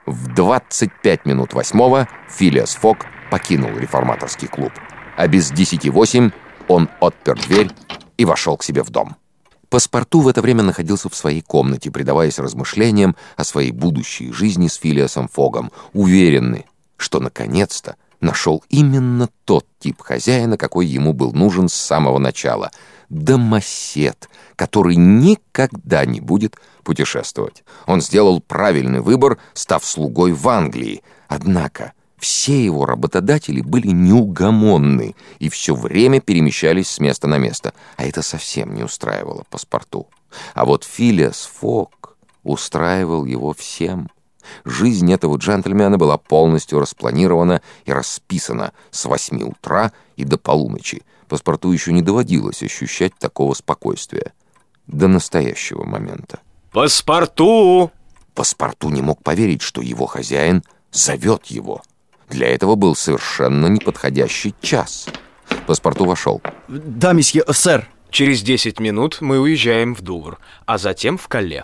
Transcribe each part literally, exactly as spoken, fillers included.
В двадцать пять минут восьмого Филиас Фок покинул реформаторский клуб, а без десяти восемь он отпер дверь и вошел к себе в дом. Паспарту в это время находился в своей комнате, предаваясь размышлениям о своей будущей жизни с Филиасом Фогом, уверенный, что наконец-то нашел именно тот тип хозяина, какой ему был нужен с самого начала — домосед, который никогда не будет путешествовать. Он сделал правильный выбор, став слугой в Англии. Однако все его работодатели были неугомонны и все время перемещались с места на место, а это совсем не устраивало Паспарту. А вот Филиас Фок устраивал его всем. Жизнь этого джентльмена была полностью распланирована и расписана с восьми утра и до полуночи. Паспарту еще не доводилось ощущать такого спокойствия до настоящего момента. Паспарту! Паспарту не мог поверить, что его хозяин зовет его. Для этого был совершенно неподходящий час. Паспарту вошел. Да, месье, сэр. Через десять минут мы уезжаем в Дувр, а затем в Калле.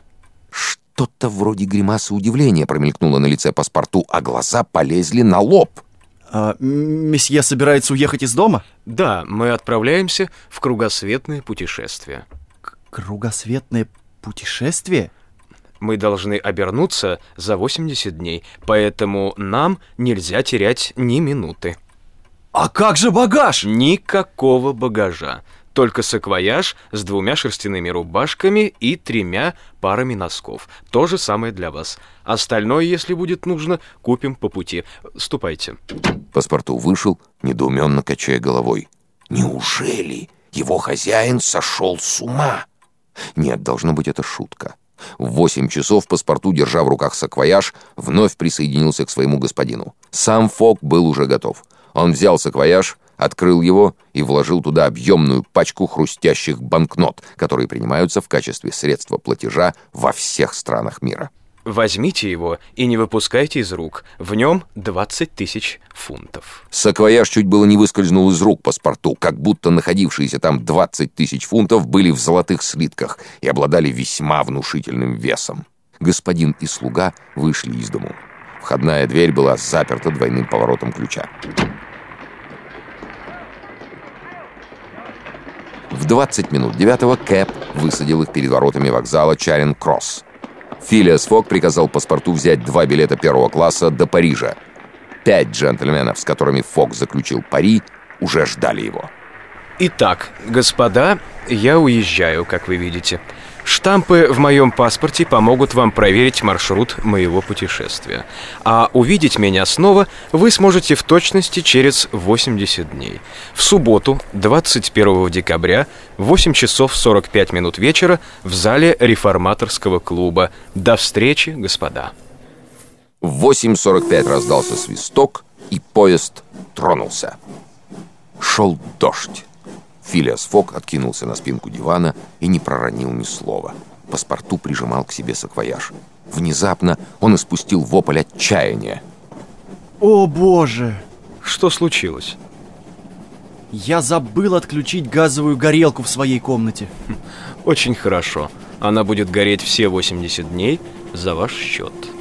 Что-то вроде гримасы удивления промелькнуло на лице Паспарту, а глаза полезли на лоб. А, месье собирается уехать из дома? Да, мы отправляемся в кругосветное путешествие. К- Кругосветное путешествие? Мы должны обернуться за восемьдесят дней, поэтому нам нельзя терять ни минуты. А как же багаж? Никакого багажа. Только саквояж с двумя шерстяными рубашками и тремя парами носков. То же самое для вас. Остальное, если будет нужно, купим по пути. Ступайте. Паспарту вышел, недоуменно качая головой. Неужели его хозяин сошел с ума? Нет, должно быть, это шутка. В восемь часов Паспарту, держа в руках саквояж, вновь присоединился к своему господину. Сам Фок был уже готов. Он взял саквояж, открыл его и вложил туда объемную пачку хрустящих банкнот, которые принимаются в качестве средства платежа во всех странах мира. Возьмите его и не выпускайте из рук. В нем двадцать тысяч фунтов. Саквояж чуть было не выскользнул из рук Паспарту, как будто находившиеся там двадцать тысяч фунтов были в золотых слитках и обладали весьма внушительным весом. Господин и слуга вышли из дому. Входная дверь была заперта двойным поворотом ключа. В двадцать минут девятого Кэб высадил их перед воротами вокзала Чаринг-Кросс. Филиас Фок приказал Паспарту взять два билета первого класса до Парижа. Пять джентльменов, с которыми Фок заключил пари, уже ждали его. Итак, господа, я уезжаю, как вы видите. Штампы в моем паспорте помогут вам проверить маршрут моего путешествия. А увидеть меня снова вы сможете в точности через восемьдесят дней. В субботу, двадцать первого декабря, в восемь часов сорок пять минут вечера в зале реформаторского клуба. До встречи, господа. В восемь сорок пять раздался свисток, и поезд тронулся. Шел дождь. Филиас Фок откинулся на спинку дивана и не проронил ни слова. Паспарту прижимал к себе саквояж. Внезапно он испустил вопль отчаяния. О, боже! Что случилось? Я забыл отключить газовую горелку в своей комнате. Очень хорошо. Она будет гореть все восемьдесят дней за ваш счет.